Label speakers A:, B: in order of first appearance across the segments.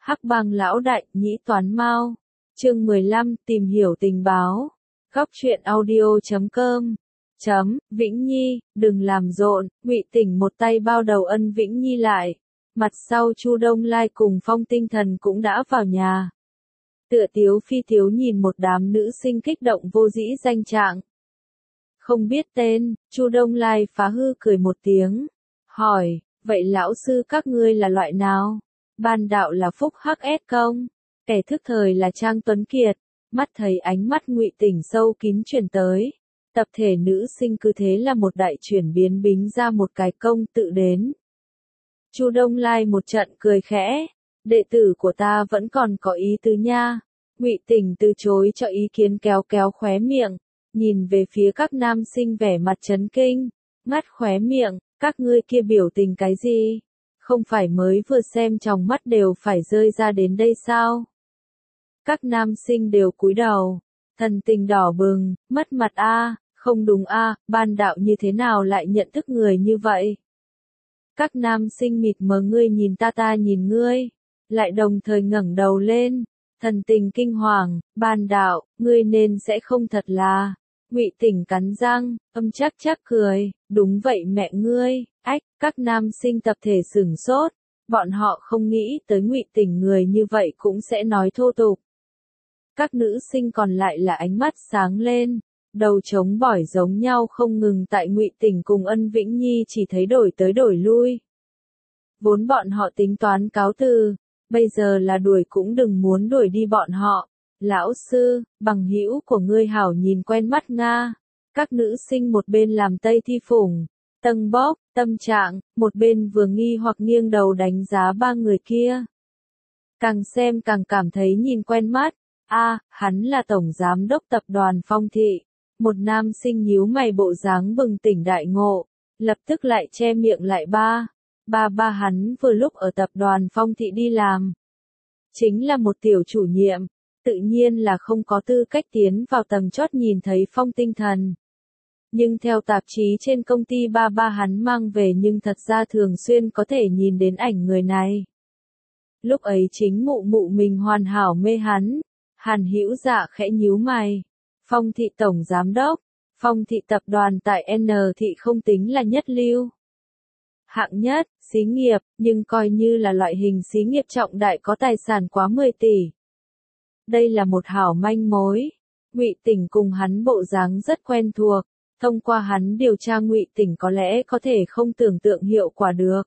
A: Hắc bang lão đại, nhĩ toán mao. Chương 15, tìm hiểu tình báo. Góc truyện audio.com. Vĩnh Nhi, đừng làm rộn. Ngụy Tỉnh một tay bao đầu Ân Vĩnh Nhi lại. Mặt sau Chu Đông Lai cùng Phong Tinh Thần cũng đã vào nhà. Tựa tiếu phi tiếu nhìn một đám nữ sinh kích động vô dĩ danh trạng. Không biết tên, Chu Đông Lai phá hư cười một tiếng. Hỏi, vậy lão sư các ngươi là loại nào? Ban đạo là Phúc HS công, kẻ thức thời là Trang Tuấn Kiệt. Mắt thấy ánh mắt Ngụy Tỉnh sâu kín chuyển tới. Tập thể nữ sinh cứ thế là một đại chuyển biến bính ra một cái công tự đến. Chu Đông Lai một trận cười khẽ, đệ tử của ta vẫn còn có ý tứ nha. Ngụy Tỉnh từ chối cho ý kiến kéo kéo khóe miệng, nhìn về phía các nam sinh vẻ mặt chấn kinh, ngắt khóe miệng, các ngươi kia biểu tình cái gì? Không phải mới vừa xem trong mắt đều phải rơi ra đến đây sao? Các nam sinh đều cúi đầu, thần tình đỏ bừng, mất mặt a, không đúng a, ban đạo như thế nào lại nhận thức người như vậy? Các nam sinh mịt mờ ngươi nhìn ta nhìn ngươi, lại đồng thời ngẩng đầu lên, thần tình kinh hoàng, ban đạo, ngươi nên sẽ không thật là. Ngụy Tỉnh cắn răng, chắc cười, đúng vậy mẹ ngươi, các nam sinh tập thể sửng sốt, bọn họ không nghĩ tới Ngụy Tỉnh người như vậy cũng sẽ nói thô tục. Các nữ sinh còn lại là ánh mắt sáng lên, đầu trống bỏi giống nhau không ngừng tại Ngụy Tỉnh cùng Ân Vĩnh Nhi chỉ thấy đổi tới đổi lui. Vốn bọn họ tính toán cáo từ, bây giờ là đuổi cũng đừng muốn đuổi đi bọn họ. Lão sư, bằng hữu của ngươi hảo nhìn quen mắt nga. Các nữ sinh một bên làm tây thi phủng, tâng bóp, tâm trạng, một bên vừa nghi hoặc nghiêng đầu đánh giá ba người kia. Càng xem càng cảm thấy nhìn quen mắt. Hắn là tổng giám đốc tập đoàn Phong Thị. Một nam sinh nhíu mày bộ dáng bừng tỉnh đại ngộ, lập tức lại che miệng lại ba hắn vừa lúc ở tập đoàn Phong Thị đi làm. Chính là một tiểu chủ nhiệm, tự nhiên là không có tư cách tiến vào tầng chót nhìn thấy Phong Tinh Thần. Nhưng theo tạp chí trên công ty ba hắn mang về nhưng thật ra thường xuyên có thể nhìn đến ảnh người này. Lúc ấy chính mụ mình hoàn hảo mê hắn, Hàn Hữu Dạ khẽ nhíu mày. Phong Thị tổng giám đốc, Phong Thị tập đoàn tại N Thị không tính là nhất lưu. Hạng nhất, xí nghiệp, nhưng coi như là loại hình xí nghiệp trọng đại có tài sản quá 10 tỷ. Đây là một hảo manh mối. Ngụy Tỉnh cùng hắn bộ dáng rất quen thuộc, thông qua hắn điều tra Ngụy Tỉnh có lẽ có thể không tưởng tượng hiệu quả được.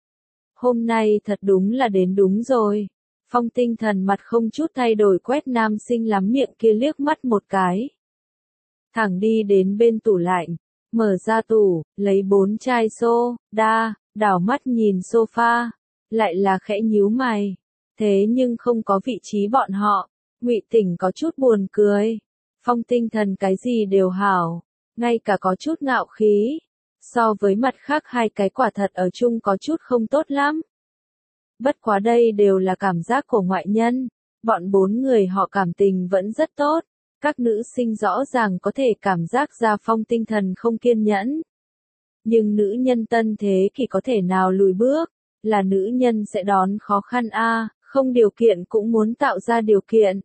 A: Hôm nay thật đúng là đến đúng rồi. Phong Tinh Thần mặt không chút thay đổi quét nam sinh lắm miệng kia liếc mắt một cái. Thẳng đi đến bên tủ lạnh, mở ra tủ, lấy 4 chai soda, đảo mắt nhìn sofa, lại là khẽ nhíu mày. Thế nhưng không có vị trí bọn họ. Ngụy Tỉnh có chút buồn cười. Phong Tinh Thần cái gì đều hảo, ngay cả có chút ngạo khí. So với mặt khác hai cái quả thật ở chung có chút không tốt lắm. Bất quá đây đều là cảm giác của ngoại nhân. Bọn 4 người họ cảm tình vẫn rất tốt. Các nữ sinh rõ ràng có thể cảm giác ra Phong Tinh Thần không kiên nhẫn. Nhưng nữ nhân tân thế kỷ có thể nào lùi bước, là nữ nhân sẽ đón khó khăn không điều kiện cũng muốn tạo ra điều kiện.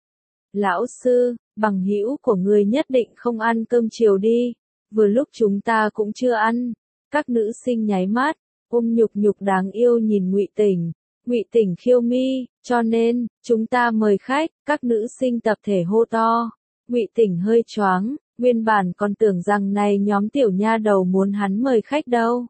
A: Lão sư, bằng hữu của ngươi nhất định không ăn cơm chiều đi, vừa lúc chúng ta cũng chưa ăn. Các nữ sinh nháy mắt, nhục đáng yêu nhìn Ngụy Tỉnh. Ngụy Tỉnh khiêu mi, cho nên, chúng ta mời khách, các nữ sinh tập thể hô to. Ngụy Tỉnh hơi choáng, nguyên bản còn tưởng rằng này nhóm tiểu nha đầu muốn hắn mời khách đâu.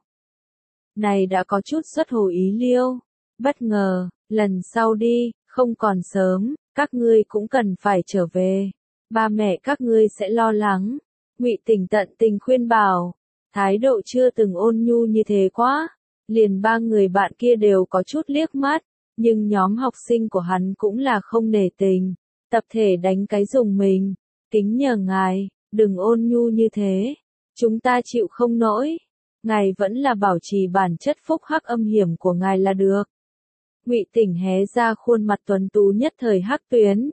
A: Này đã có chút xuất hồ ý liêu, bất ngờ, lần sau đi, không còn sớm, các ngươi cũng cần phải trở về. Ba mẹ các ngươi sẽ lo lắng. Ngụy Tỉnh tận tình khuyên bảo, thái độ chưa từng ôn nhu như thế quá. Liền 3 người bạn kia đều có chút liếc mắt, nhưng nhóm học sinh của hắn cũng là không nể tình, tập thể đánh cái dùng mình, kính nhờ ngài, đừng ôn nhu như thế, chúng ta chịu không nổi, ngài vẫn là bảo trì bản chất phúc hắc âm hiểm của ngài là được. Ngụy Tỉnh hé ra khuôn mặt tuấn tú nhất thời hắc tuyến.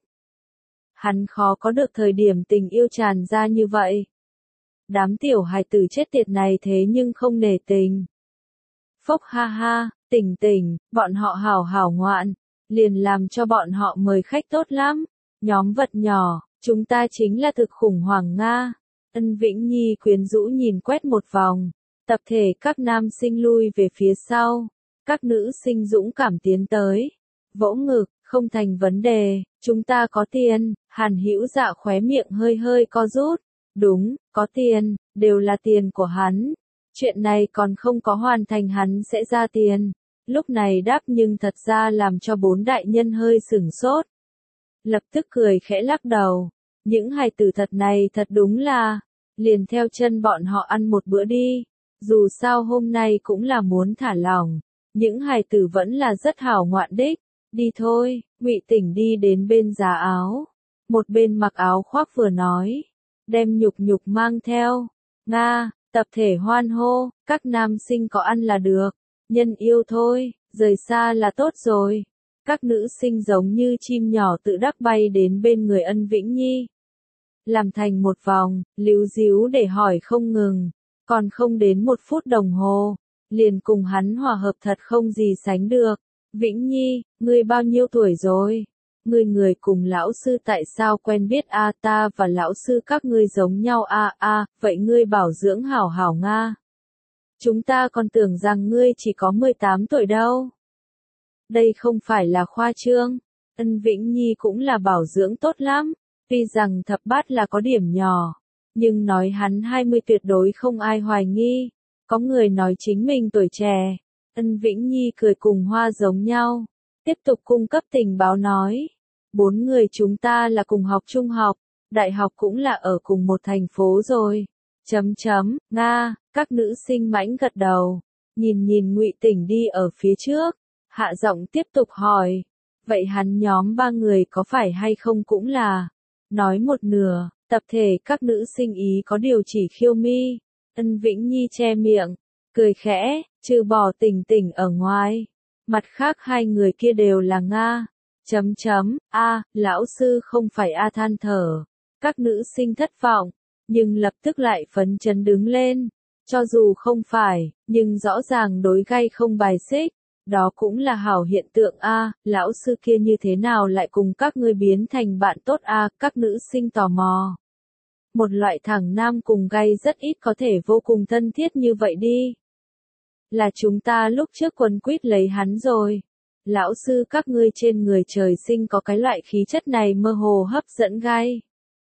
A: Hắn khó có được thời điểm tình yêu tràn ra như vậy. Đám tiểu hài tử chết tiệt này thế nhưng không nể tình. Phốc ha ha, Tỉnh, bọn họ hảo ngoạn, liền làm cho bọn họ mời khách tốt lắm. Nhóm vật nhỏ, chúng ta chính là thực khủng hoảng Nga. Ân Vĩnh Nhi quyến rũ nhìn quét một vòng, tập thể các nam sinh lui về phía sau, các nữ sinh dũng cảm tiến tới, vỗ ngực, không thành vấn đề, chúng ta có tiền. Hàn Hữu Dạ khóe miệng hơi hơi co rút, đúng, có tiền, đều là tiền của hắn. Chuyện này còn không có hoàn thành hắn sẽ ra tiền. Lúc này đáp nhưng thật ra làm cho bốn đại nhân hơi sửng sốt. Lập tức cười khẽ lắc đầu. Những hài tử thật này thật đúng là, liền theo chân bọn họ ăn một bữa đi. Dù sao hôm nay cũng là muốn thả lỏng. Những hài tử vẫn là rất hảo ngoạn đích. Đi thôi, Ngụy Tỉnh đi đến bên giá áo. Một bên mặc áo khoác vừa nói. Đem nhục nhục mang theo. Nga, tập thể hoan hô, các nam sinh có ăn là được. Nhân yêu thôi, rời xa là tốt rồi. Các nữ sinh giống như chim nhỏ tự đắc bay đến bên người Ân Vĩnh Nhi. Làm thành một vòng, líu díu để hỏi không ngừng. Còn không đến 1 phút đồng hồ, liền cùng hắn hòa hợp thật không gì sánh được. Vĩnh Nhi, ngươi bao nhiêu tuổi rồi? Người cùng lão sư tại sao quen biết a? Ta và lão sư các ngươi giống nhau a? Vậy ngươi bảo dưỡng hảo hảo Nga. Chúng ta còn tưởng rằng ngươi chỉ có 18 tuổi đâu. Đây không phải là khoa trương. Ân Vĩnh Nhi cũng là bảo dưỡng tốt lắm. Tuy rằng thập bát là có điểm nhỏ, nhưng nói hắn 20 tuyệt đối không ai hoài nghi. Có người nói chính mình tuổi trẻ. Ân Vĩnh Nhi cười cùng hoa giống nhau. Tiếp tục cung cấp tình báo nói. 4 người chúng ta là cùng học trung học, đại học cũng là ở cùng một thành phố rồi. Nga, các nữ sinh mãnh gật đầu. Nhìn Ngụy Tỉnh đi ở phía trước. Hạ giọng tiếp tục hỏi. Vậy hắn nhóm 3 người có phải hay không cũng là. Nói một nửa, tập thể các nữ sinh ý có điều chỉ khiêu mi. Ân Vĩnh Nhi che miệng, cười khẽ, trừ bỏ Tỉnh Tỉnh ở ngoài. Mặt khác 2 người kia đều là Nga. Lão sư không phải a than thở. Các nữ sinh thất vọng, nhưng lập tức lại phấn chấn đứng lên. Cho dù không phải, nhưng rõ ràng đối gay không bài xích. Đó cũng là hảo hiện tượng a, lão sư kia như thế nào lại cùng các ngươi biến thành bạn tốt a? Các nữ sinh tò mò. Một loại thằng nam cùng gay rất ít có thể vô cùng thân thiết như vậy đi. Là chúng ta lúc trước quấn quýt lấy hắn rồi. Lão sư các ngươi trên người trời sinh có cái loại khí chất này mơ hồ hấp dẫn gay.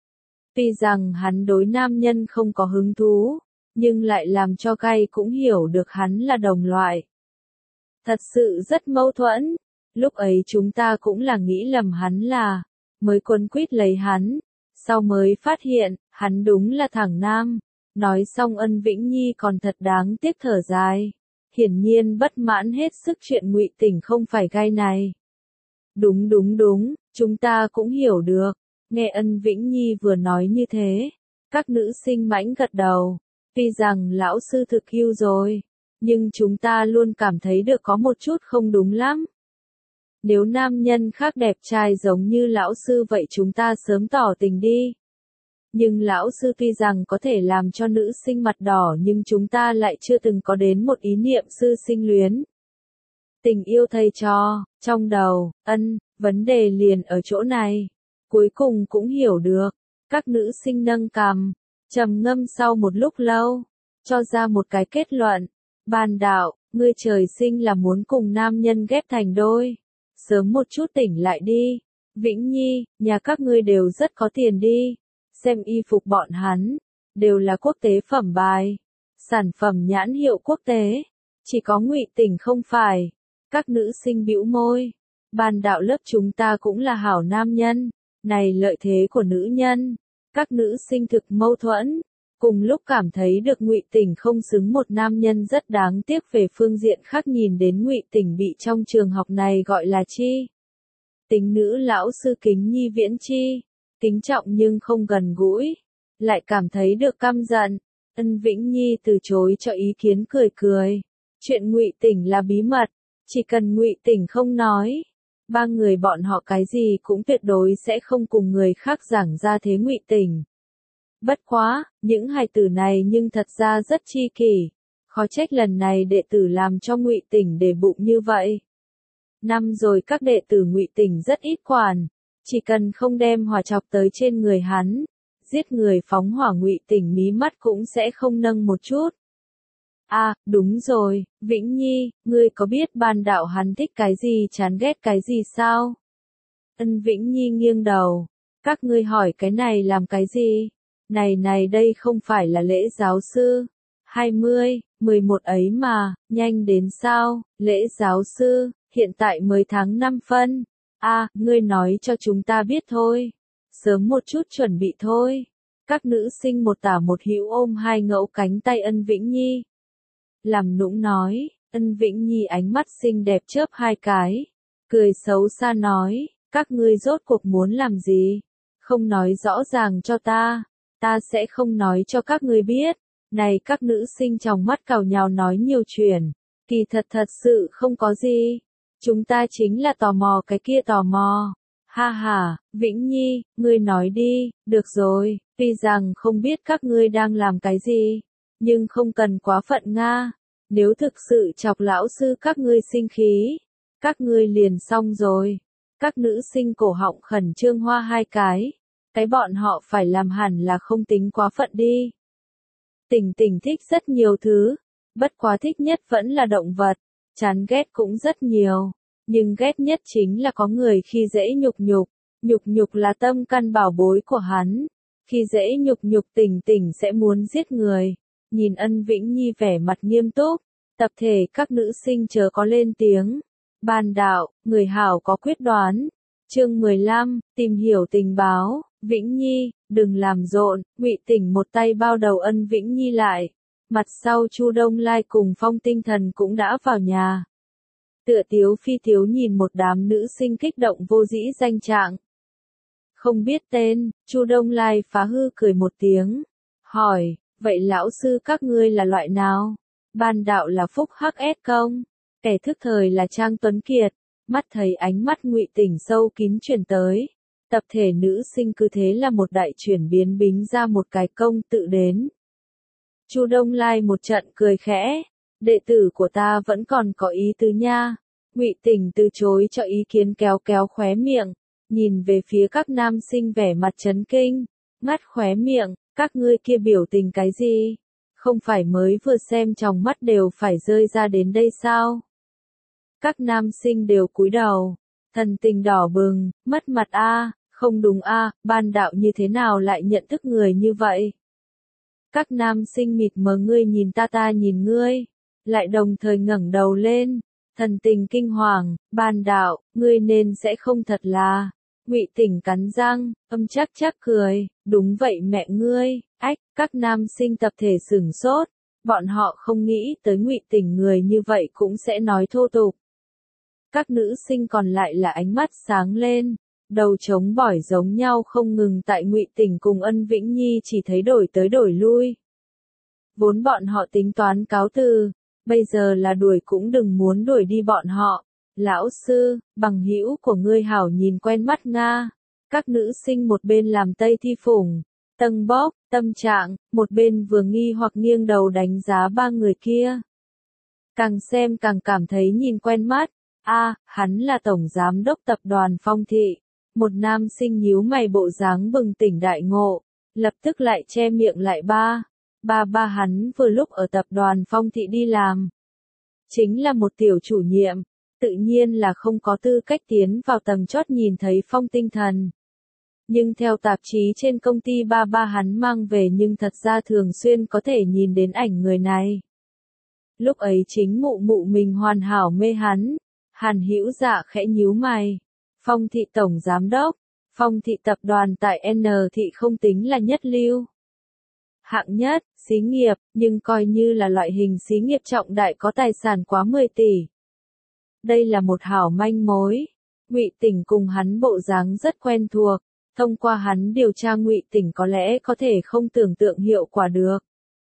A: Tuy rằng hắn đối nam nhân không có hứng thú, nhưng lại làm cho gay cũng hiểu được hắn là đồng loại. Thật sự rất mâu thuẫn. Lúc ấy chúng ta cũng là nghĩ lầm hắn là, mới quấn quýt lấy hắn. Sau mới phát hiện, hắn đúng là thằng nam. Nói xong Ân Vĩnh Nhi còn thật đáng tiếc thở dài. Hiển nhiên bất mãn hết sức chuyện Ngụy Tỉnh không phải gai này. Đúng, chúng ta cũng hiểu được. Nghe Ân Vĩnh Nhi vừa nói như thế, các nữ sinh mãnh gật đầu. Tuy rằng lão sư thực yêu rồi, nhưng chúng ta luôn cảm thấy được có một chút không đúng lắm. Nếu nam nhân khác đẹp trai giống như lão sư vậy chúng ta sớm tỏ tình đi. Nhưng lão sư tuy rằng có thể làm cho nữ sinh mặt đỏ nhưng chúng ta lại chưa từng có đến một ý niệm sư sinh luyến. Tình yêu thầy trò, trong đầu, vấn đề liền ở chỗ này. Cuối cùng cũng hiểu được. Các nữ sinh nâng cằm, trầm ngâm sau một lúc lâu, cho ra một cái kết luận. Ban đạo, ngươi trời sinh là muốn cùng nam nhân ghép thành đôi. Sớm một chút tỉnh lại đi. Vĩnh Nhi, nhà các ngươi đều rất có tiền đi. Xem y phục bọn hắn, đều là quốc tế phẩm bài. Sản phẩm nhãn hiệu quốc tế. Chỉ có Ngụy Tỉnh không phải. Các nữ sinh bĩu môi. Ban đạo lớp chúng ta cũng là hảo nam nhân. Này lợi thế của nữ nhân. Các nữ sinh thực mâu thuẫn. Cùng lúc cảm thấy được Ngụy Tỉnh không xứng một nam nhân rất đáng tiếc về phương diện khác nhìn đến Ngụy Tỉnh bị trong trường học này gọi là chi. Tính nữ lão sư Kính Nhi Viễn Chi. Kính trọng nhưng không gần gũi. Lại cảm thấy được căm giận. Ân Vĩnh Nhi từ chối cho ý kiến cười cười. Chuyện Ngụy Tỉnh là bí mật. Chỉ cần Ngụy Tỉnh không nói. 3 người bọn họ cái gì cũng tuyệt đối sẽ không cùng người khác giảng ra thế Ngụy Tỉnh. Bất quá, những hài tử này nhưng thật ra rất chi kỷ. Khó trách lần này đệ tử làm cho Ngụy Tỉnh để bụng như vậy. Năm rồi các đệ tử Ngụy Tỉnh rất ít quản, chỉ cần không đem hỏa chọc tới trên người hắn, giết người phóng hỏa Ngụy Tỉnh mí mắt cũng sẽ không nâng một chút. À, đúng rồi, Vĩnh Nhi, ngươi có biết ban đạo hắn thích cái gì chán ghét cái gì sao? Ân Vĩnh Nhi nghiêng đầu, các ngươi hỏi cái này làm cái gì? Này đây không phải là lễ giáo sư. 20, 11 ấy mà, nhanh đến sao, lễ giáo sư, hiện tại mới tháng 5 phân. À, ngươi nói cho chúng ta biết thôi. Sớm một chút chuẩn bị thôi. Các nữ sinh một tả một hữu ôm hai ngẫu cánh tay Ân Vĩnh Nhi. Làm nũng nói, Ân Vĩnh Nhi ánh mắt xinh đẹp chớp hai cái. Cười xấu xa nói, các ngươi rốt cuộc muốn làm gì? Không nói rõ ràng cho ta sẽ không nói cho các ngươi biết. Này các nữ sinh trong mắt cào nhào nói nhiều chuyện, kỳ thật sự không có gì. Chúng ta chính là tò mò cái kia tò mò. Ha ha, Vĩnh Nhi, ngươi nói đi, được rồi, tuy rằng không biết các ngươi đang làm cái gì, nhưng không cần quá phận Nga. Nếu thực sự chọc lão sư các ngươi sinh khí, các ngươi liền xong rồi. Các nữ sinh cổ họng khẩn trương hoa hai cái bọn họ phải làm hẳn là không tính quá phận đi. Tỉnh thích rất nhiều thứ, bất quá thích nhất vẫn là động vật, chán ghét cũng rất nhiều, nhưng ghét nhất chính là có người khi dễ nhục nhục là tâm căn bảo bối của hắn, khi dễ nhục tỉnh sẽ muốn giết người. Nhìn Ân Vĩnh Nhi vẻ mặt nghiêm túc, tập thể các nữ sinh chớ có lên tiếng. Ban đạo, người hảo có quyết đoán. Chương 15, tìm hiểu tình báo. Vĩnh Nhi, đừng làm rộn. Ngụy Tỉnh một tay bao đầu Ân Vĩnh Nhi lại. Mặt sau Chu Đông Lai cùng Phong Tinh Thần cũng đã vào nhà. Tựa tiếu phi tiếu nhìn một đám nữ sinh kích động vô dĩ danh trạng. Không biết tên, Chu Đông Lai phá hư cười một tiếng. Hỏi, vậy lão sư các ngươi là loại nào? Ban đạo là Phúc HS công. Kẻ thức thời là Trang Tuấn Kiệt. Mắt thấy ánh mắt Ngụy Tỉnh sâu kín chuyển tới. Tập thể nữ sinh cứ thế là một đại chuyển biến bính ra một cái công tự đến. Chu Đông Lai một trận cười khẽ. Đệ tử của ta vẫn còn có ý tứ nha. Ngụy Tỉnh từ chối cho ý kiến kéo khóe miệng. Nhìn về phía các nam sinh vẻ mặt chấn kinh. Ngắt khóe miệng, các ngươi kia biểu tình cái gì? Không phải mới vừa xem trong mắt đều phải rơi ra đến đây sao? Các nam sinh đều cúi đầu, thần tình đỏ bừng, mất mặt a, không đúng a, ban đạo như thế nào lại nhận thức người như vậy? Các nam sinh mịt mờ ngươi nhìn ta nhìn ngươi, lại đồng thời ngẩng đầu lên, thần tình kinh hoàng, ban đạo, ngươi nên sẽ không thật là. Ngụy Tỉnh cắn răng, chắc cười, đúng vậy mẹ ngươi. Ách, các nam sinh tập thể sửng sốt, bọn họ không nghĩ tới Ngụy Tỉnh người như vậy cũng sẽ nói thô tục. Các nữ sinh còn lại là ánh mắt sáng lên, đầu trống bỏi giống nhau không ngừng tại Ngụy Tỉnh cùng Ân Vĩnh Nhi chỉ thấy đổi tới đổi lui. Vốn bọn họ tính toán cáo từ, bây giờ là đuổi cũng đừng muốn đuổi đi bọn họ. Lão sư, bằng hữu của ngươi hảo nhìn quen mắt Nga. Các nữ sinh một bên làm tây thi phủng, tâng bóp, tâm trạng, một bên vừa nghi hoặc nghiêng đầu đánh giá ba người kia. Càng xem càng cảm thấy nhìn quen mắt. A, hắn là tổng giám đốc tập đoàn Phong Thị. Một nam sinh nhíu mày bộ dáng bừng tỉnh đại ngộ, lập tức lại che miệng lại ba hắn vừa lúc ở tập đoàn Phong Thị đi làm. Chính là một tiểu chủ nhiệm, tự nhiên là không có tư cách tiến vào tầng chót nhìn thấy Phong Tinh Thần. Nhưng theo tạp chí trên công ty ba hắn mang về nhưng thật ra thường xuyên có thể nhìn đến ảnh người này. Lúc ấy chính mụ mình hoàn hảo mê hắn. Hàn Hữu Dạ khẽ nhíu mày. Phong Thị tổng giám đốc, Phong Thị tập đoàn tại N thị không tính là nhất lưu. Hạng nhất, xí nghiệp, nhưng coi như là loại hình xí nghiệp trọng đại có tài sản quá 10 tỷ. Đây là một hảo manh mối. Ngụy Tỉnh cùng hắn bộ dáng rất quen thuộc, thông qua hắn điều tra Ngụy Tỉnh có lẽ có thể không tưởng tượng hiệu quả được.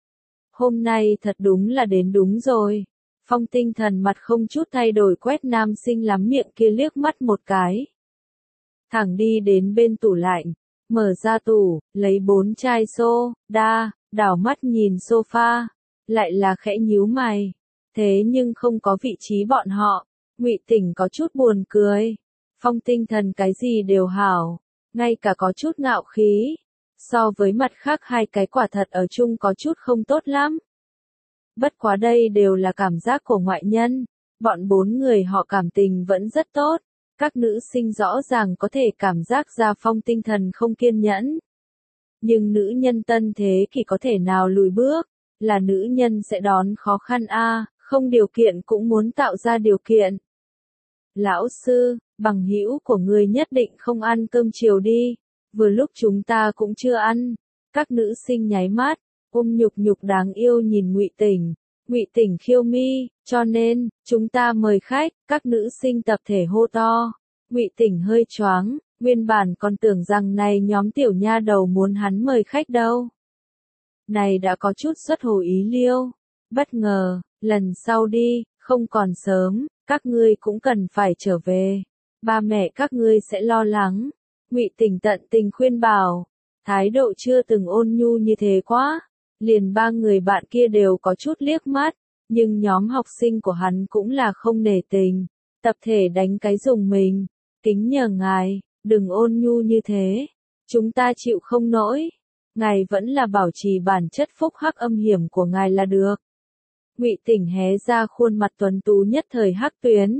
A: Hôm nay thật đúng là đến đúng rồi. Phong Tinh Thần mặt không chút thay đổi quét nam sinh lắm miệng kia liếc mắt một cái. Thẳng đi đến bên tủ lạnh, mở ra tủ, lấy 4 chai soda, đảo mắt nhìn sofa, lại là khẽ nhíu mày. Thế nhưng không có vị trí bọn họ, Ngụy Tỉnh có chút buồn cười. Phong Tinh Thần cái gì đều hảo, ngay cả có chút ngạo khí. So với mặt khác hai cái quả thật ở chung có chút không tốt lắm. Bất quá đây đều là cảm giác của ngoại nhân. Bọn bốn người họ cảm tình vẫn rất tốt. Các nữ sinh rõ ràng có thể cảm giác ra Phong Tinh Thần không kiên nhẫn. Nhưng nữ nhân tân thế kỷ có thể nào lùi bước, là nữ nhân sẽ đón khó khăn a, không điều kiện cũng muốn tạo ra điều kiện. Lão sư, bằng hữu của ngươi nhất định không ăn cơm chiều đi, vừa lúc chúng ta cũng chưa ăn. Các nữ sinh nháy mắt, ôm Nhục Nhục đáng yêu nhìn Ngụy Tỉnh. Ngụy Tỉnh khiêu mi, cho nên, chúng ta mời khách, các nữ sinh tập thể hô to. Ngụy Tỉnh hơi choáng, nguyên bản còn tưởng rằng này nhóm tiểu nha đầu muốn hắn mời khách đâu. Này đã có chút xuất hồ ý liêu. Bất ngờ, lần sau đi, không còn sớm, các ngươi cũng cần phải trở về. Ba mẹ các ngươi sẽ lo lắng. Ngụy Tỉnh tận tình khuyên bảo, thái độ chưa từng ôn nhu như thế quá. Liền ba người bạn kia đều có chút liếc mắt, nhưng nhóm học sinh của hắn cũng là không nể tình. Tập thể đánh cái dùng mình, kính nhờ ngài, đừng ôn nhu như thế. Chúng ta chịu không nổi. Ngài vẫn là bảo trì bản chất phúc hắc âm hiểm của ngài là được. Ngụy Tỉnh hé ra khuôn mặt tuấn tú nhất thời hắc tuyến.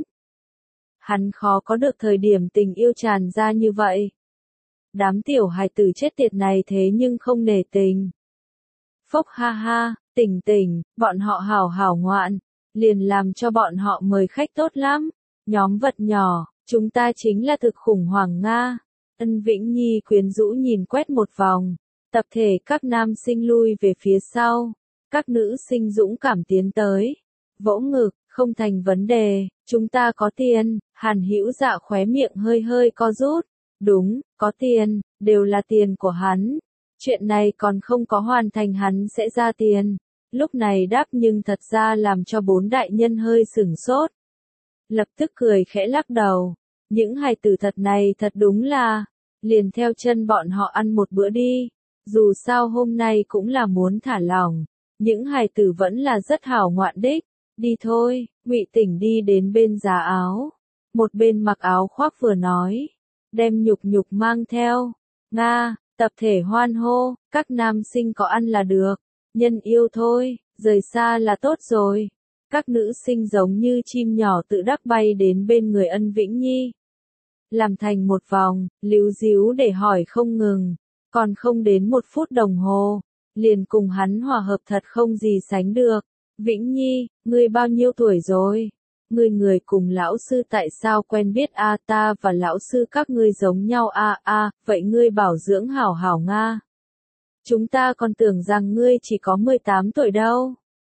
A: Hắn khó có được thời điểm tình yêu tràn ra như vậy. Đám tiểu hài tử chết tiệt này thế nhưng không nể tình. Phốc ha ha, Tỉnh Tỉnh, bọn họ hảo hảo ngoạn, liền làm cho bọn họ mời khách tốt lắm. Nhóm vật nhỏ, chúng ta chính là thực khủng hoảng Nga. Ân Vĩnh Nhi quyến rũ nhìn quét một vòng. Tập thể các nam sinh lui về phía sau. Các nữ sinh dũng cảm tiến tới. Vỗ ngực, không thành vấn đề, chúng ta có tiền. Hàn Hữu Dạ khóe miệng hơi hơi co rút. Đúng, có tiền, đều là tiền của hắn. Chuyện này còn không có hoàn thành hắn sẽ ra tiền. Lúc này đáp nhưng thật ra làm cho bốn đại nhân hơi sửng sốt. Lập tức cười khẽ lắc đầu. Những hài tử thật này thật đúng là, liền theo chân bọn họ ăn một bữa đi. Dù sao hôm nay cũng là muốn thả lỏng. Những hài tử vẫn là rất hảo ngoạn đích. Đi thôi, Ngụy Tỉnh đi đến bên giá áo. Một bên mặc áo khoác vừa nói. Đem Nhục Nhục mang theo. Nga, tập thể hoan hô, các nam sinh có ăn là được. Nhân yêu thôi, rời xa là tốt rồi. Các nữ sinh giống như chim nhỏ tự đắc bay đến bên người Ân Vĩnh Nhi. Làm thành một vòng, líu díu để hỏi không ngừng. Còn không đến 1 phút đồng hồ, liền cùng hắn hòa hợp thật không gì sánh được. Vĩnh Nhi, ngươi bao nhiêu tuổi rồi? Người cùng lão sư tại sao quen biết a, ta và lão sư các ngươi giống nhau a, vậy ngươi bảo dưỡng hảo hảo Nga. Chúng ta còn tưởng rằng ngươi chỉ có 18 tuổi đâu.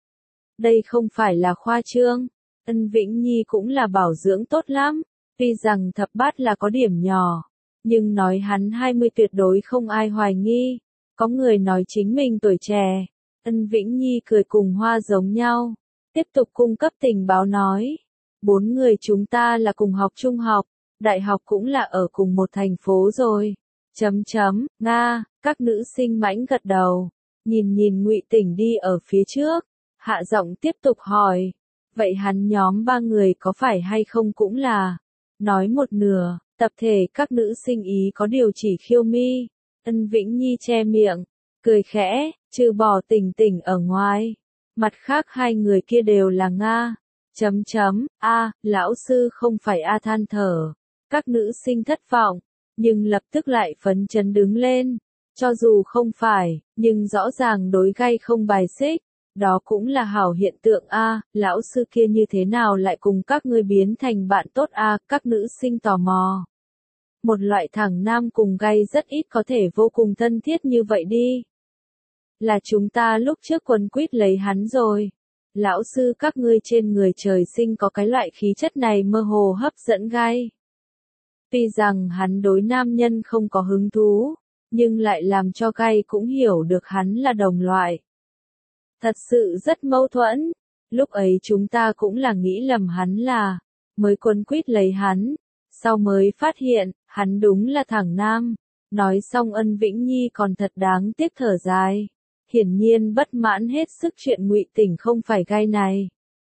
A: Đây không phải là khoa trương. Ân Vĩnh Nhi cũng là bảo dưỡng tốt lắm. Tuy rằng thập bát là có điểm nhỏ, nhưng nói hắn 20 tuyệt đối không ai hoài nghi. Có người nói chính mình tuổi trẻ. Ân Vĩnh Nhi cười cùng hoa giống nhau. Tiếp tục cung cấp tình báo nói. 4 người chúng ta là cùng học trung học, đại học cũng là ở cùng một thành phố rồi. Nga, các nữ sinh mãnh gật đầu. Nhìn Ngụy Tỉnh đi ở phía trước. Hạ giọng tiếp tục hỏi. Vậy hắn nhóm 3 người có phải hay không cũng là. Nói một nửa, tập thể các nữ sinh ý có điều chỉ khiêu mi. Ân Vĩnh Nhi che miệng, cười khẽ, trừ bỏ Tỉnh Tỉnh ở ngoài. Mặt khác hai người kia đều là Nga. Lão sư không phải a, than thở. Các nữ sinh thất vọng, nhưng lập tức lại phấn chấn đứng lên. Cho dù không phải, nhưng rõ ràng đối gay không bài xích. Đó cũng là hảo hiện tượng a, lão sư kia như thế nào lại cùng các ngươi biến thành bạn tốt a, các nữ sinh tò mò. Một loại thằng nam cùng gay rất ít có thể vô cùng thân thiết như vậy đi. Là chúng ta lúc trước quấn quýt lấy hắn rồi. Lão sư các ngươi trên người trời sinh có cái loại khí chất này mơ hồ hấp dẫn gay. Tuy rằng hắn đối nam nhân không có hứng thú, nhưng lại làm cho gay cũng hiểu được hắn là đồng loại. Thật sự rất mâu thuẫn. Lúc ấy chúng ta cũng là nghĩ lầm hắn là, mới quấn quýt lấy hắn. Sau mới phát hiện, hắn đúng là thằng nam. Nói xong Ân Vĩnh Nhi còn thật đáng tiếc thở dài. Hiển nhiên bất mãn hết sức chuyện Ngụy Tỉnh không phải gay này.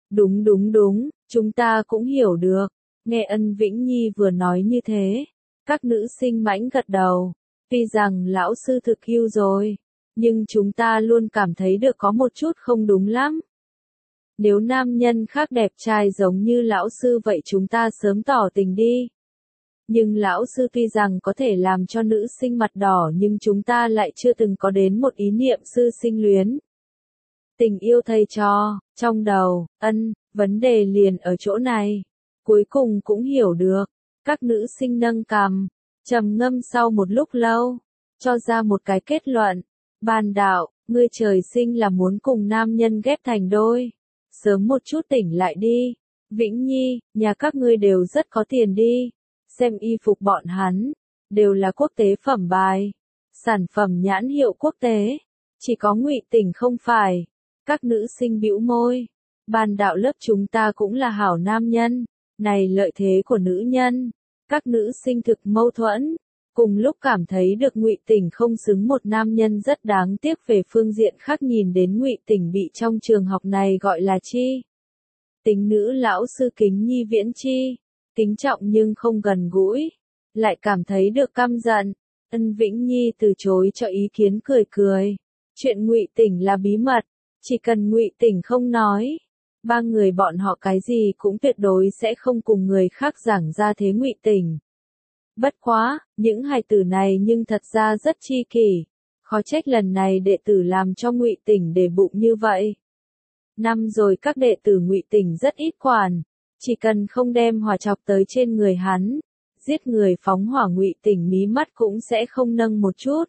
A: Đúng đúng đúng, chúng ta cũng hiểu được. Nghe Ân Vĩnh Nhi vừa nói như thế, các nữ sinh mãnh gật đầu. Tuy rằng lão sư thực hưu rồi, nhưng chúng ta luôn cảm thấy được có một chút không đúng lắm. Nếu nam nhân khác đẹp trai giống như lão sư vậy chúng ta sớm tỏ tình đi. Nhưng lão sư tuy rằng có thể làm cho nữ sinh mặt đỏ nhưng chúng ta lại chưa từng có đến một ý niệm sư sinh luyến. Tình yêu thầy trò, trong đầu, vấn đề liền ở chỗ này. Cuối cùng cũng hiểu được. Các nữ sinh nâng cằm, trầm ngâm sau một lúc lâu, cho ra một cái kết luận. Ban đạo, ngươi trời sinh là muốn cùng nam nhân ghép thành đôi. Sớm một chút tỉnh lại đi. Vĩnh Nhi, nhà các ngươi đều rất có tiền đi. Xem y phục bọn hắn, đều là quốc tế phẩm bài. Sản phẩm nhãn hiệu quốc tế. Chỉ có Ngụy Tỉnh không phải. Các nữ sinh bĩu môi. Ban đạo lớp chúng ta cũng là hảo nam nhân. Này lợi thế của nữ nhân. Các nữ sinh thực mâu thuẫn. Cùng lúc cảm thấy được Ngụy Tỉnh không xứng một nam nhân rất đáng tiếc về phương diện khác nhìn đến Ngụy Tỉnh bị trong trường học này gọi là chi. Tính nữ lão sư Kính Nhi Viễn Chi. Kính trọng nhưng không gần gũi. Lại cảm thấy được căm giận. Ân Vĩnh Nhi từ chối cho ý kiến cười cười. Chuyện Ngụy Tỉnh là bí mật. Chỉ cần Ngụy Tỉnh không nói. Ba người bọn họ cái gì cũng tuyệt đối sẽ không cùng người khác giảng ra thế Ngụy Tỉnh. Bất quá, những hài tử này nhưng thật ra rất chi kỷ. Khó trách lần này đệ tử làm cho Ngụy Tỉnh để bụng như vậy. Năm rồi các đệ tử Ngụy Tỉnh rất ít quản. Chỉ cần không đem hỏa chọc tới trên người hắn. Giết người phóng hỏa Ngụy Tỉnh mí mắt cũng sẽ không nâng một chút.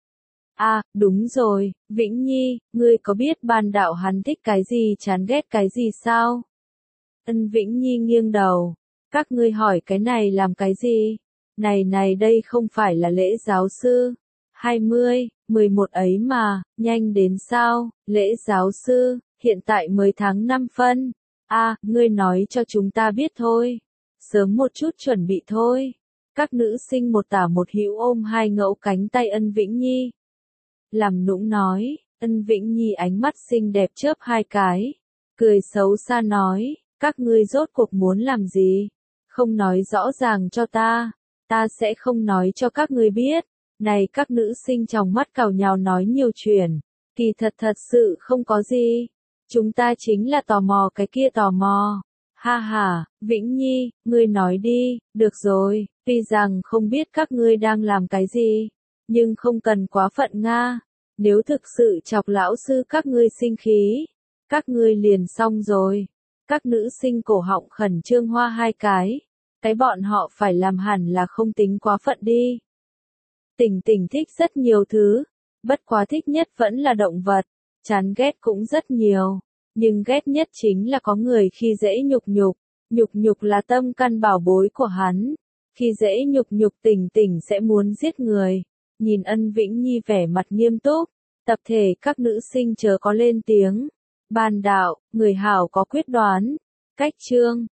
A: À, đúng rồi, Vĩnh Nhi, ngươi có biết ban đạo hắn thích cái gì chán ghét cái gì sao? Ân Vĩnh Nhi nghiêng đầu. Các ngươi hỏi cái này làm cái gì? Này đây không phải là lễ giáo sư. 20, 11 ấy mà, nhanh đến sao, lễ giáo sư, hiện tại mới tháng 5 phân. À, ngươi nói cho chúng ta biết thôi. Sớm một chút chuẩn bị thôi. Các nữ sinh một tả một hữu ôm hai ngẫu cánh tay Ân Vĩnh Nhi. Làm nũng nói, Ân Vĩnh Nhi ánh mắt xinh đẹp chớp hai cái. Cười xấu xa nói, các ngươi rốt cuộc muốn làm gì? Không nói rõ ràng cho ta. Ta sẽ không nói cho các ngươi biết. Này các nữ sinh trong mắt cào nhào nói nhiều chuyện. Kỳ thật sự không có gì. Chúng ta chính là tò mò cái kia tò mò. Ha ha, Vĩnh Nhi, ngươi nói đi, được rồi, tuy rằng không biết các ngươi đang làm cái gì. Nhưng không cần quá phận Nga. Nếu thực sự chọc lão sư các ngươi sinh khí. Các ngươi liền xong rồi. Các nữ sinh cổ họng khẩn trương hoa hai cái. Cái bọn họ phải làm hẳn là không tính quá phận đi. Tỉnh thích rất nhiều thứ. Bất quá thích nhất vẫn là động vật. Chán ghét cũng rất nhiều. Nhưng ghét nhất chính là có người khi dễ nhục nhục. Nhục nhục là tâm căn bảo bối của hắn. Khi dễ nhục nhục tỉnh sẽ muốn giết người. Nhìn Ân Vĩnh Nhi vẻ mặt nghiêm túc. Tập thể các nữ sinh chớ có lên tiếng. Ban đạo, người hảo có quyết đoán. Cách chương